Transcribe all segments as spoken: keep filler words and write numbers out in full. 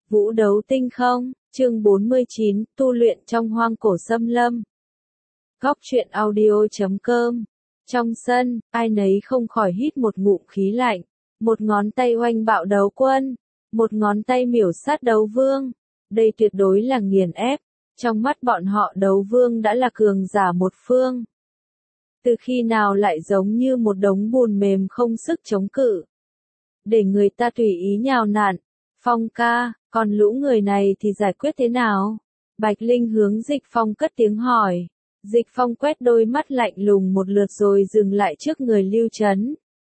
Vũ đấu tinh không, chương bốn mươi chín, tu luyện trong hoang cổ xâm lâm. Góc truyện audio chấm com. Trong sân, ai nấy không khỏi hít một ngụm khí lạnh. Một ngón tay oanh bạo đấu quân, một ngón tay miểu sát đấu vương. Đây tuyệt đối là nghiền ép. Trong mắt bọn họ đấu vương đã là cường giả một phương. Từ khi nào lại giống như một đống bùn mềm không sức chống cự. Để người ta tùy ý nhào nặn. Phong ca, còn lũ người này thì giải quyết thế nào? Bạch Linh hướng Dịch Phong cất tiếng hỏi. Dịch Phong quét đôi mắt lạnh lùng một lượt rồi dừng lại trước người Lưu Trấn.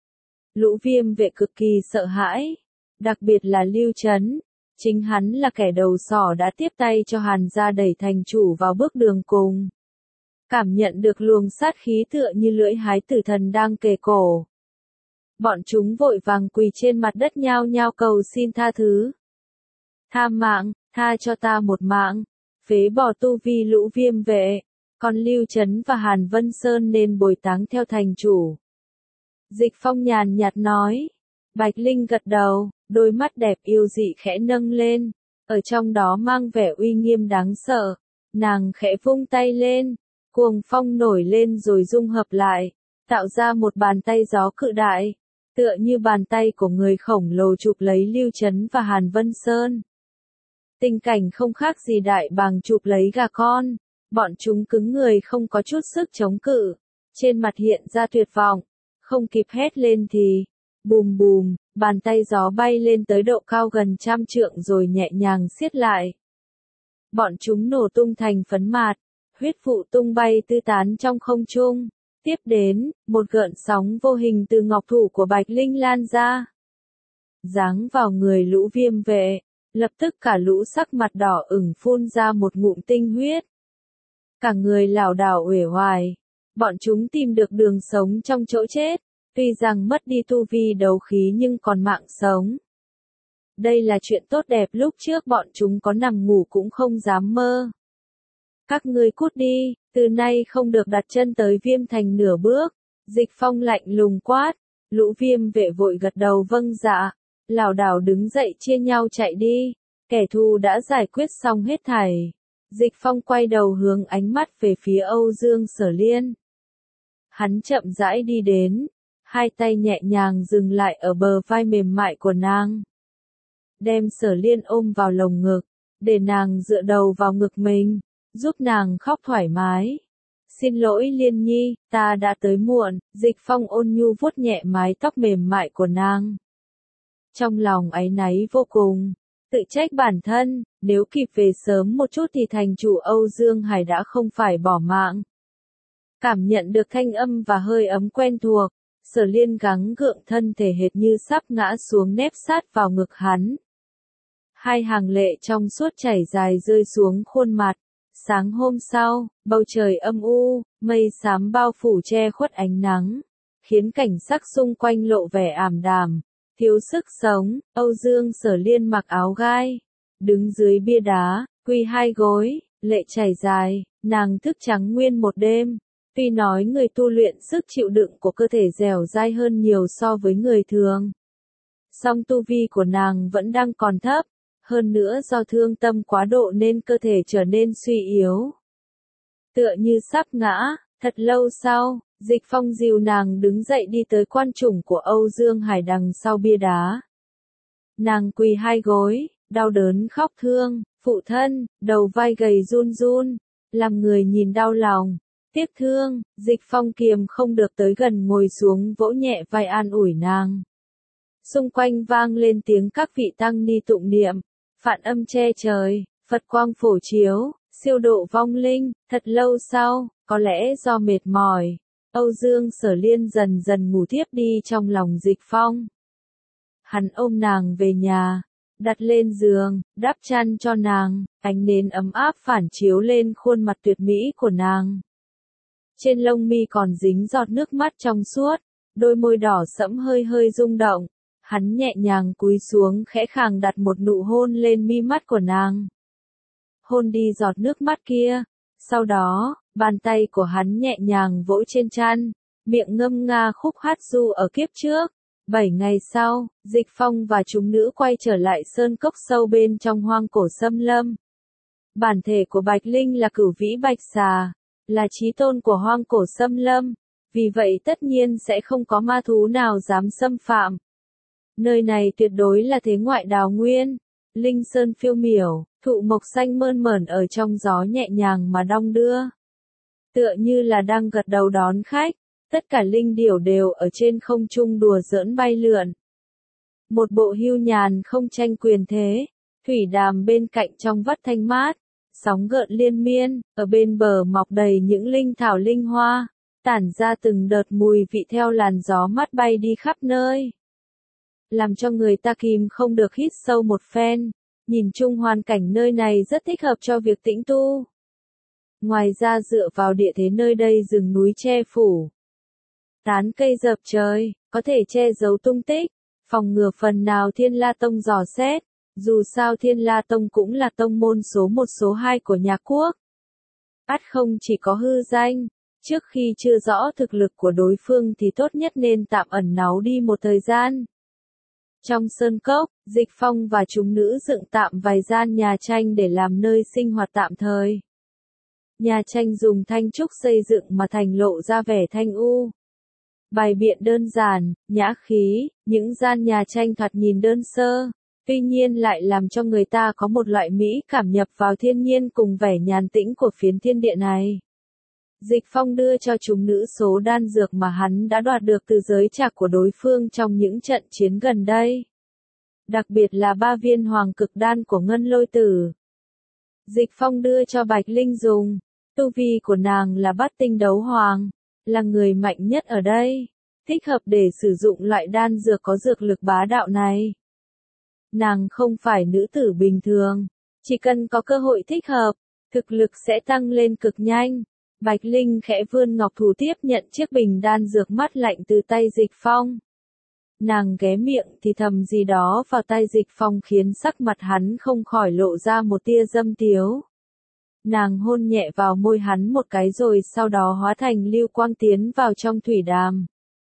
Lũ viêm vệ cực kỳ sợ hãi, đặc biệt là Lưu Trấn. Chính hắn là kẻ đầu sỏ đã tiếp tay cho Hàn gia đẩy thành chủ vào bước đường cùng. Cảm nhận được luồng sát khí tựa như lưỡi hái tử thần đang kề cổ. Bọn chúng vội vàng quỳ trên mặt đất nhao nhao cầu xin tha thứ. Tha mạng, tha cho ta một mạng, phế bỏ tu vi lũ viêm vệ, còn Lưu Trấn và Hàn Vân Sơn nên bồi táng theo thành chủ. Dịch Phong nhàn nhạt nói. Bạch Linh gật đầu, đôi mắt đẹp yêu dị khẽ nâng lên, ở trong đó mang vẻ uy nghiêm đáng sợ. Nàng khẽ vung tay lên, cuồng phong nổi lên rồi dung hợp lại, tạo ra một bàn tay gió cự đại. Tựa như bàn tay của người khổng lồ chụp lấy Lưu Trấn và Hàn Vân Sơn. Tình cảnh không khác gì đại bàng chụp lấy gà con, bọn chúng cứng người không có chút sức chống cự, trên mặt hiện ra tuyệt vọng, không kịp hét lên thì, bùm bùm, bàn tay gió bay lên tới độ cao gần trăm trượng rồi nhẹ nhàng siết lại. Bọn chúng nổ tung thành phấn mạt, huyết vụ tung bay tứ tán trong không trung. Tiếp đến, một gợn sóng vô hình từ ngọc thủ của Bạch Linh lan ra. Giáng vào người lũ viêm vệ, lập tức cả lũ sắc mặt đỏ ửng phun ra một ngụm tinh huyết. Cả người lảo đảo uể oải, bọn chúng tìm được đường sống trong chỗ chết, tuy rằng mất đi tu vi đấu khí nhưng còn mạng sống. Đây là chuyện tốt đẹp lúc trước bọn chúng có nằm ngủ cũng không dám mơ. Các ngươi cút đi, từ nay không được đặt chân tới Viêm Thành nửa bước. Dịch Phong lạnh lùng quát, lũ viêm vệ vội gật đầu vâng dạ, lảo đảo đứng dậy chia nhau chạy đi, kẻ thù đã giải quyết xong hết thảy. Dịch Phong quay đầu hướng ánh mắt về phía Âu Dương Sở Liên. Hắn chậm rãi đi đến, hai tay nhẹ nhàng dừng lại ở bờ vai mềm mại của nàng. Đem Sở Liên ôm vào lồng ngực, để nàng dựa đầu vào ngực mình. Giúp nàng khóc thoải mái. Xin lỗi Liên Nhi, ta đã tới muộn. Dịch Phong ôn nhu vuốt nhẹ mái tóc mềm mại của nàng. Trong lòng áy náy vô cùng, tự trách bản thân, nếu kịp về sớm một chút thì thành chủ Âu Dương Hải đã không phải bỏ mạng. Cảm nhận được thanh âm và hơi ấm quen thuộc, Sở Liên gắng gượng thân thể hệt như sắp ngã xuống nép sát vào ngực hắn. Hai hàng lệ trong suốt chảy dài rơi xuống khuôn mặt. Sáng hôm sau, bầu trời âm u, mây xám bao phủ che khuất ánh nắng, khiến cảnh sắc xung quanh lộ vẻ ảm đạm, thiếu sức sống. Âu Dương Sở Liên mặc áo gai, đứng dưới bia đá, quỳ hai gối, lệ chảy dài, nàng thức trắng nguyên một đêm. Tuy nói người tu luyện sức chịu đựng của cơ thể dẻo dai hơn nhiều so với người thường, song tu vi của nàng vẫn đang còn thấp. Hơn nữa do thương tâm quá độ nên cơ thể trở nên suy yếu. Tựa như sắp ngã, thật lâu sau, Dịch Phong dìu nàng đứng dậy đi tới quan chủng của Âu Dương Hải đằng sau bia đá. Nàng quỳ hai gối, đau đớn khóc thương, phụ thân, đầu vai gầy run run, làm người nhìn đau lòng, tiếc thương. Dịch Phong kiềm không được tới gần ngồi xuống vỗ nhẹ vai an ủi nàng. Xung quanh vang lên tiếng các vị tăng ni tụng niệm. Phạn âm che trời, Phật quang phổ chiếu, siêu độ vong linh. Thật lâu sau, có lẽ do mệt mỏi, Âu Dương Sở Liên dần dần ngủ thiếp đi trong lòng Dịch Phong. Hắn ôm nàng về nhà, đặt lên giường, đắp chăn cho nàng, ánh nến ấm áp phản chiếu lên khuôn mặt tuyệt mỹ của nàng. Trên lông mi còn dính giọt nước mắt trong suốt, đôi môi đỏ sẫm hơi hơi rung động. Hắn nhẹ nhàng cúi xuống khẽ khàng đặt một nụ hôn lên mi mắt của nàng. Hôn đi giọt nước mắt kia. Sau đó, bàn tay của hắn nhẹ nhàng vỗ trên trán, miệng ngâm nga khúc hát ru ở kiếp trước. Bảy ngày sau, Dịch Phong và chúng nữ quay trở lại sơn cốc sâu bên trong hoang cổ xâm lâm. Bản thể của Bạch Linh là Cửu Vĩ Bạch Xà, là chí tôn của hoang cổ xâm lâm, vì vậy tất nhiên sẽ không có ma thú nào dám xâm phạm. Nơi này tuyệt đối là thế ngoại đào nguyên, linh sơn phiêu miểu, thụ mộc xanh mơn mởn ở trong gió nhẹ nhàng mà đong đưa. Tựa như là đang gật đầu đón khách, tất cả linh điểu đều ở trên không trung đùa giỡn bay lượn. Một bộ hưu nhàn không tranh quyền thế, thủy đàm bên cạnh trong vắt thanh mát, sóng gợn liên miên, ở bên bờ mọc đầy những linh thảo linh hoa, tản ra từng đợt mùi vị theo làn gió mát bay đi khắp nơi. Làm cho người ta kìm không được hít sâu một phen, nhìn chung hoàn cảnh nơi này rất thích hợp cho việc tĩnh tu. Ngoài ra dựa vào địa thế nơi đây rừng núi che phủ, tán cây dập trời, có thể che giấu tung tích, phòng ngừa phần nào Thiên La Tông dò xét, dù sao Thiên La Tông cũng là tông môn số một số hai của nhà quốc. Ắt không chỉ có hư danh, trước khi chưa rõ thực lực của đối phương thì tốt nhất nên tạm ẩn náu đi một thời gian. Trong sơn cốc, Dịch Phong và chúng nữ dựng tạm vài gian nhà tranh để làm nơi sinh hoạt tạm thời. Nhà tranh dùng thanh trúc xây dựng mà thành lộ ra vẻ thanh u. Bài biện đơn giản, nhã khí, những gian nhà tranh thoạt nhìn đơn sơ, tuy nhiên lại làm cho người ta có một loại mỹ cảm nhập vào thiên nhiên cùng vẻ nhàn tĩnh của phiến thiên địa này. Dịch Phong đưa cho chúng nữ số đan dược mà hắn đã đoạt được từ giới trạc của đối phương trong những trận chiến gần đây. Đặc biệt là ba viên hoàng cực đan của Ngân Lôi Tử. Dịch Phong đưa cho Bạch Linh dùng, tu vi của nàng là bát tinh đấu hoàng, là người mạnh nhất ở đây, thích hợp để sử dụng loại đan dược có dược lực bá đạo này. Nàng không phải nữ tử bình thường, chỉ cần có cơ hội thích hợp, thực lực sẽ tăng lên cực nhanh. Bạch Linh khẽ vươn ngọc thủ tiếp nhận chiếc bình đan dược mát lạnh từ tay Dịch Phong. Nàng ghé miệng thì thầm gì đó vào tay Dịch Phong khiến sắc mặt hắn không khỏi lộ ra một tia dâm tiếu. Nàng hôn nhẹ vào môi hắn một cái rồi sau đó hóa thành lưu quang tiến vào trong thủy đàm.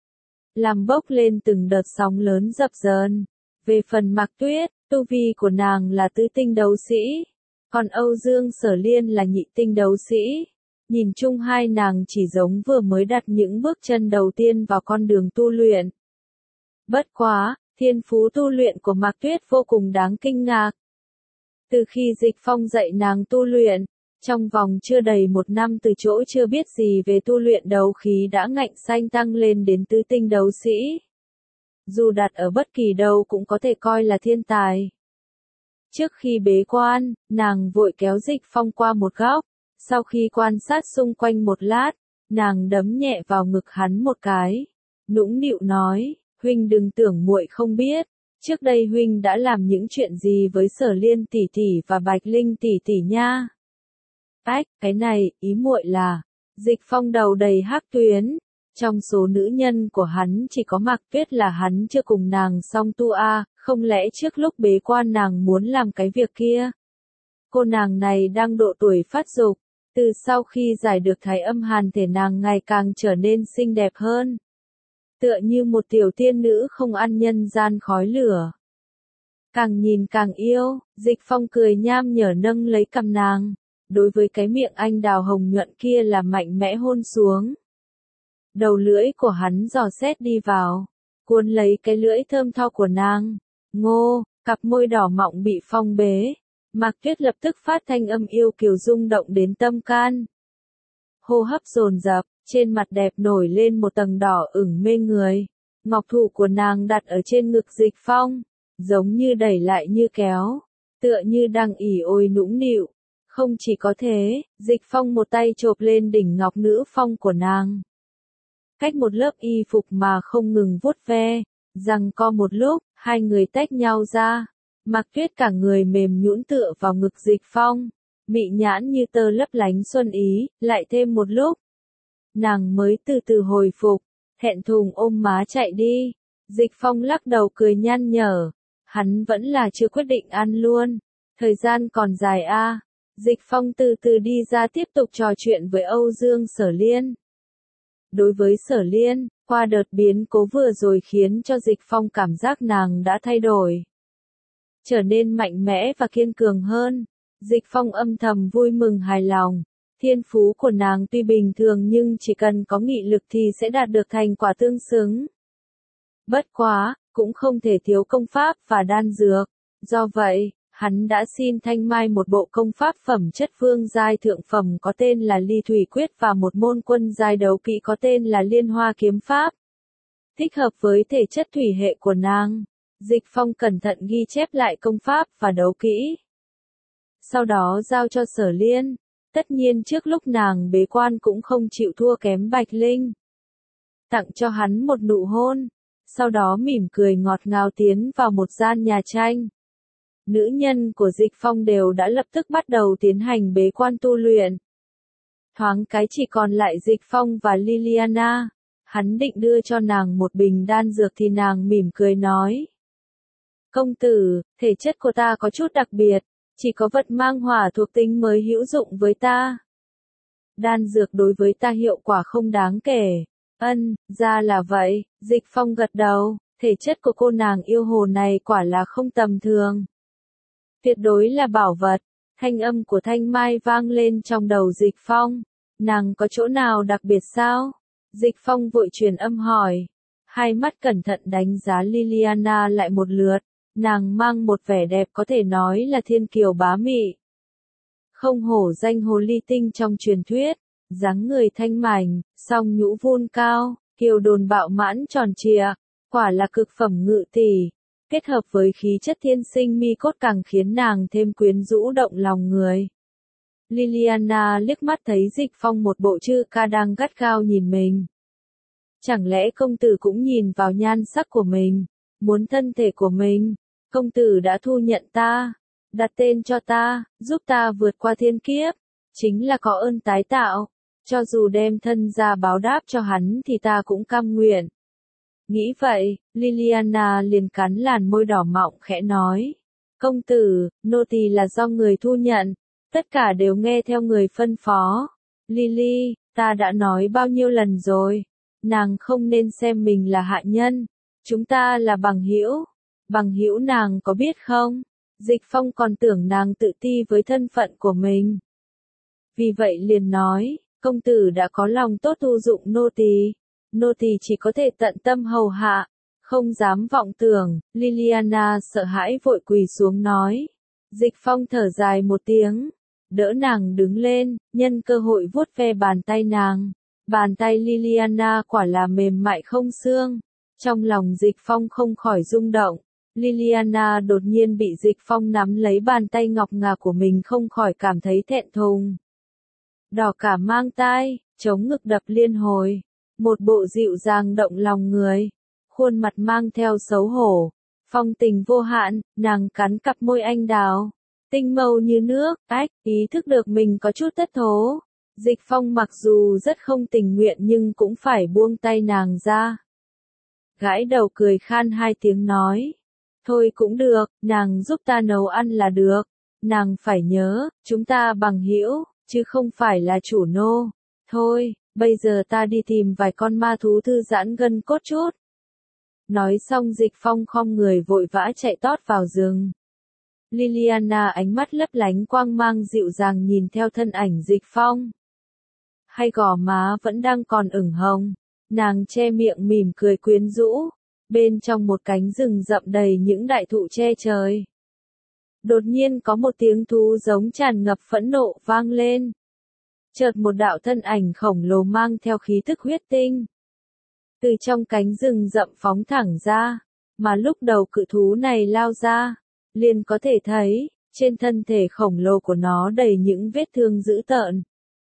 Làm bốc lên từng đợt sóng lớn dập dờn. Về phần Mạc Tuyết, tu vi của nàng là tứ tinh đấu sĩ, còn Âu Dương Sở Liên là nhị tinh đấu sĩ. Nhìn chung hai nàng chỉ giống vừa mới đặt những bước chân đầu tiên vào con đường tu luyện. Bất quá, thiên phú tu luyện của Mạc Tuyết vô cùng đáng kinh ngạc. Từ khi Dịch Phong dạy nàng tu luyện, trong vòng chưa đầy một năm từ chỗ chưa biết gì về tu luyện đấu khí đã ngạnh xanh tăng lên đến tứ tinh đấu sĩ. Dù đặt ở bất kỳ đâu cũng có thể coi là thiên tài. Trước khi bế quan, nàng vội kéo Dịch Phong qua một góc. Sau khi quan sát xung quanh một lát, nàng đấm nhẹ vào ngực hắn một cái, nũng nịu nói, huynh đừng tưởng muội không biết, trước đây huynh đã làm những chuyện gì với Sở Liên tỷ tỷ và Bạch Linh tỷ tỷ nha. Ách, cái này, ý muội là, Dịch Phong đầu đầy hắc tuyến, trong số nữ nhân của hắn chỉ có Mạc Tuyết là hắn chưa cùng nàng song tu a, không lẽ trước lúc bế quan nàng muốn làm cái việc kia? Cô nàng này đang độ tuổi phát dục. Từ sau khi giải được thái âm hàn thể nàng ngày càng trở nên xinh đẹp hơn. Tựa như một tiểu tiên nữ không ăn nhân gian khói lửa. Càng nhìn càng yêu, Dịch Phong cười nham nhở nâng lấy cằm nàng. Đối với cái miệng anh đào hồng nhuận kia là mạnh mẽ hôn xuống. Đầu lưỡi của hắn dò xét đi vào, cuốn lấy cái lưỡi thơm tho của nàng. Ngô, cặp môi đỏ mọng bị phong bế. Mạc Tuyết lập tức phát thanh âm yêu kiều rung động đến tâm can. Hô hấp dồn dập, trên mặt đẹp nổi lên một tầng đỏ ửng mê người. Ngọc thủ của nàng đặt ở trên ngực Dịch Phong, giống như đẩy lại như kéo, tựa như đang ỉ ôi nũng nịu. Không chỉ có thế, Dịch Phong một tay chộp lên đỉnh ngọc nữ phong của nàng. Cách một lớp y phục mà không ngừng vuốt ve, giằng co một lúc, hai người tách nhau ra. Mạc Tuyết cả người mềm nhũn tựa vào ngực Dịch Phong, mị nhãn như tơ lấp lánh xuân ý, lại thêm một lúc. Nàng mới từ từ hồi phục, thẹn thùng ôm má chạy đi. Dịch Phong lắc đầu cười nhăn nhở, hắn vẫn là chưa quyết định ăn luôn, thời gian còn dài a. Dịch Phong từ từ đi ra tiếp tục trò chuyện với Âu Dương Sở Liên. Đối với Sở Liên, Qua đợt biến cố vừa rồi khiến cho Dịch Phong cảm giác nàng đã thay đổi, trở nên mạnh mẽ và kiên cường hơn. Dịch Phong âm thầm vui mừng hài lòng. Thiên phú của nàng tuy bình thường nhưng chỉ cần có nghị lực thì sẽ đạt được thành quả tương xứng. Bất quá, cũng không thể thiếu công pháp và đan dược. Do vậy, hắn đã xin Thanh Mai một bộ công pháp phẩm chất vương giai thượng phẩm có tên là Ly Thủy Quyết và một môn quân giai đấu kỹ có tên là Liên Hoa Kiếm Pháp. Thích hợp với thể chất thủy hệ của nàng. Dịch Phong cẩn thận ghi chép lại công pháp và đấu kỹ. Sau đó giao cho Sở Liên. Tất nhiên trước lúc nàng bế quan cũng không chịu thua kém Bạch Linh. Tặng cho hắn một nụ hôn. Sau đó mỉm cười ngọt ngào tiến vào một gian nhà tranh. Nữ nhân của Dịch Phong đều đã lập tức bắt đầu tiến hành bế quan tu luyện. Thoáng cái chỉ còn lại Dịch Phong và Liliana. Hắn định đưa cho nàng một bình đan dược thì nàng mỉm cười nói. Công tử, thể chất của ta có chút đặc biệt, chỉ có vật mang hỏa thuộc tính mới hữu dụng với ta. Đan dược đối với ta hiệu quả không đáng kể. Ân, ra là vậy, Dịch Phong gật đầu, thể chất của cô nàng yêu hồ này quả là không tầm thường. Tuyệt đối là bảo vật, thanh âm của Thanh Mai vang lên trong đầu Dịch Phong. Nàng có chỗ nào đặc biệt sao? Dịch Phong vội truyền âm hỏi. Hai mắt cẩn thận đánh giá Liliana lại một lượt. Nàng mang một vẻ đẹp có thể nói là thiên kiều bá mị. Không hổ danh hồ ly tinh trong truyền thuyết. Dáng người thanh mảnh, song nhũ vun cao, kiều đồn bạo mãn tròn trịa. Quả là cực phẩm ngự tỷ. Kết hợp với khí chất thiên sinh mi cốt càng khiến nàng thêm quyến rũ động lòng người. Liliana liếc mắt thấy Dịch Phong một bộ chư ca đang gắt gao nhìn mình. Chẳng lẽ công tử cũng nhìn vào nhan sắc của mình, muốn thân thể của mình? Công tử đã thu nhận ta, đặt tên cho ta, giúp ta vượt qua thiên kiếp, chính là có ơn tái tạo. Cho dù đem thân ra báo đáp cho hắn thì ta cũng cam nguyện. Nghĩ vậy, Liliana liền cắn làn môi đỏ mọng khẽ nói. Công tử, nô tỳ là do người thu nhận, tất cả đều nghe theo người phân phó. Lily, ta đã nói bao nhiêu lần rồi, nàng không nên xem mình là hạ nhân, chúng ta là bằng hữu. Bằng hữu nàng có biết không? Dịch Phong còn tưởng nàng tự ti với thân phận của mình. Vì vậy liền nói, công tử đã có lòng tốt thu dụng nô tỳ, nô tỳ chỉ có thể tận tâm hầu hạ, không dám vọng tưởng. Liliana sợ hãi vội quỳ xuống nói. Dịch Phong thở dài một tiếng, đỡ nàng đứng lên, nhân cơ hội vuốt ve bàn tay nàng. Bàn tay Liliana quả là mềm mại không xương. Trong lòng Dịch Phong không khỏi rung động. Liliana đột nhiên bị Dịch Phong nắm lấy bàn tay ngọc ngà của mình không khỏi cảm thấy thẹn thùng. Đỏ cả mang tai, chống ngực đập liên hồi. Một bộ dịu dàng động lòng người. Khuôn mặt mang theo xấu hổ. Phong tình vô hạn, nàng cắn cặp môi anh đào. Tinh mâu như nước, ách, ý thức được mình có chút thất thố. Dịch Phong mặc dù rất không tình nguyện nhưng cũng phải buông tay nàng ra. Gãi đầu cười khan hai tiếng nói. Thôi cũng được, nàng giúp ta nấu ăn là được. Nàng phải nhớ, chúng ta bằng hữu, chứ không phải là chủ nô. Thôi, bây giờ ta đi tìm vài con ma thú thư giãn gân cốt chút. Nói xong Dịch Phong khom người vội vã chạy tót vào rừng. Liliana ánh mắt lấp lánh quang mang dịu dàng nhìn theo thân ảnh Dịch Phong. Hai gò má vẫn đang còn ửng hồng. Nàng che miệng mỉm cười quyến rũ. Bên trong một cánh rừng rậm đầy những đại thụ che trời. Đột nhiên có một tiếng thú giống tràn ngập phẫn nộ vang lên. Chợt một đạo thân ảnh khổng lồ mang theo khí tức huyết tinh. Từ trong cánh rừng rậm phóng thẳng ra. Mà lúc đầu cự thú này lao ra, liền có thể thấy, trên thân thể khổng lồ của nó đầy những vết thương dữ tợn.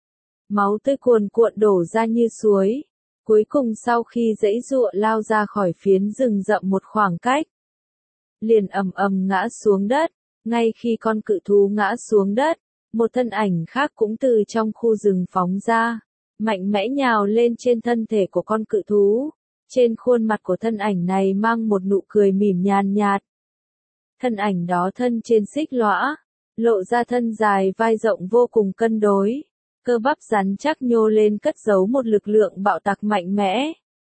Máu tươi cuồn cuộn đổ ra như suối. Cuối cùng sau khi giãy giụa lao ra khỏi phiến rừng rậm một khoảng cách, liền ầm ầm ngã xuống đất. Ngay khi con cự thú ngã xuống đất, một thân ảnh khác cũng từ trong khu rừng phóng ra, mạnh mẽ nhào lên trên thân thể của con cự thú. Trên khuôn mặt của thân ảnh này mang một nụ cười mỉm nhàn nhạt. Thân ảnh đó thân trên xích lõa, lộ ra thân dài vai rộng vô cùng cân đối. Cơ bắp rắn chắc nhô lên cất giấu một lực lượng bạo tạc mạnh mẽ.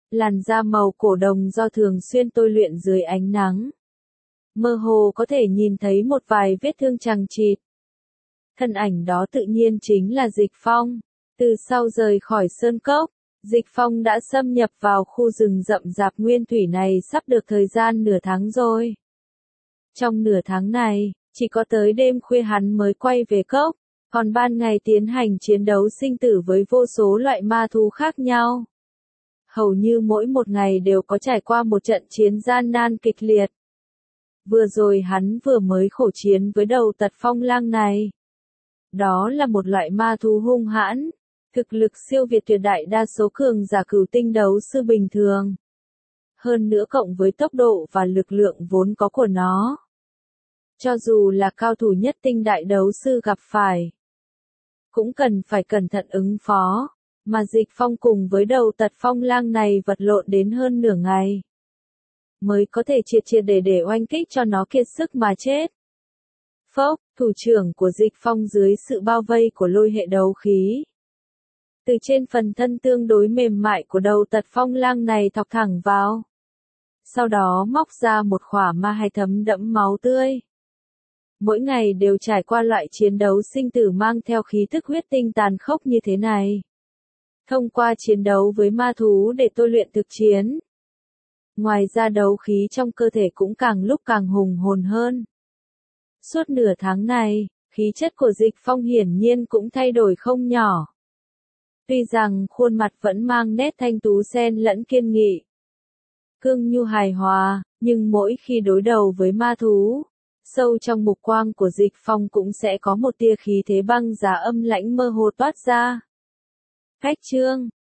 làn da màu cổ đồng do thường xuyên tôi luyện dưới ánh nắng. Mơ hồ có thể nhìn thấy một vài vết thương chằng chịt. Thân ảnh đó tự nhiên chính là Dịch Phong. Từ sau rời khỏi sơn cốc, Dịch Phong đã xâm nhập vào khu rừng rậm rạp nguyên thủy này sắp được thời gian nửa tháng rồi. Trong nửa tháng này, chỉ có tới đêm khuya hắn mới quay về cốc, còn ban ngày tiến hành chiến đấu sinh tử với vô số loại ma thú khác nhau. Hầu như mỗi một ngày đều có trải qua một trận chiến gian nan kịch liệt. Vừa rồi hắn vừa mới khổ chiến với đầu tật phong lang này. Đó là một loại ma thú hung hãn, thực lực siêu việt tuyệt đại đa số cường giả cửu tinh đấu sư bình thường. Hơn nữa cộng với tốc độ và lực lượng vốn có của nó. Cho dù là cao thủ nhất tinh đại đấu sư gặp phải, cũng cần phải cẩn thận ứng phó, mà Dịch Phong cùng với đầu tật phong lang này vật lộn đến hơn nửa ngày. Mới có thể triệt triệt để để oanh kích cho nó kiệt sức mà chết. Phốc, thủ trưởng của Dịch Phong dưới sự bao vây của lôi hệ đấu khí. Từ trên phần thân tương đối mềm mại của đầu tật phong lang này thọc thẳng vào. Sau đó móc ra một khỏa ma hai thấm đẫm máu tươi. Mỗi ngày đều trải qua loại chiến đấu sinh tử mang theo khí thức huyết tinh tàn khốc như thế này. Thông qua chiến đấu với ma thú để tôi luyện thực chiến. Ngoài ra đấu khí trong cơ thể cũng càng lúc càng hùng hồn hơn. Suốt nửa tháng này, khí chất của Dịch Phong hiển nhiên cũng thay đổi không nhỏ. Tuy rằng khuôn mặt vẫn mang nét thanh tú xen lẫn kiên nghị, cương nhu hài hòa, nhưng mỗi khi đối đầu với ma thú, sâu trong mục quang của Dịch Phong cũng sẽ có một tia khí thế băng giá âm lãnh mơ hồ toát ra. Cách chương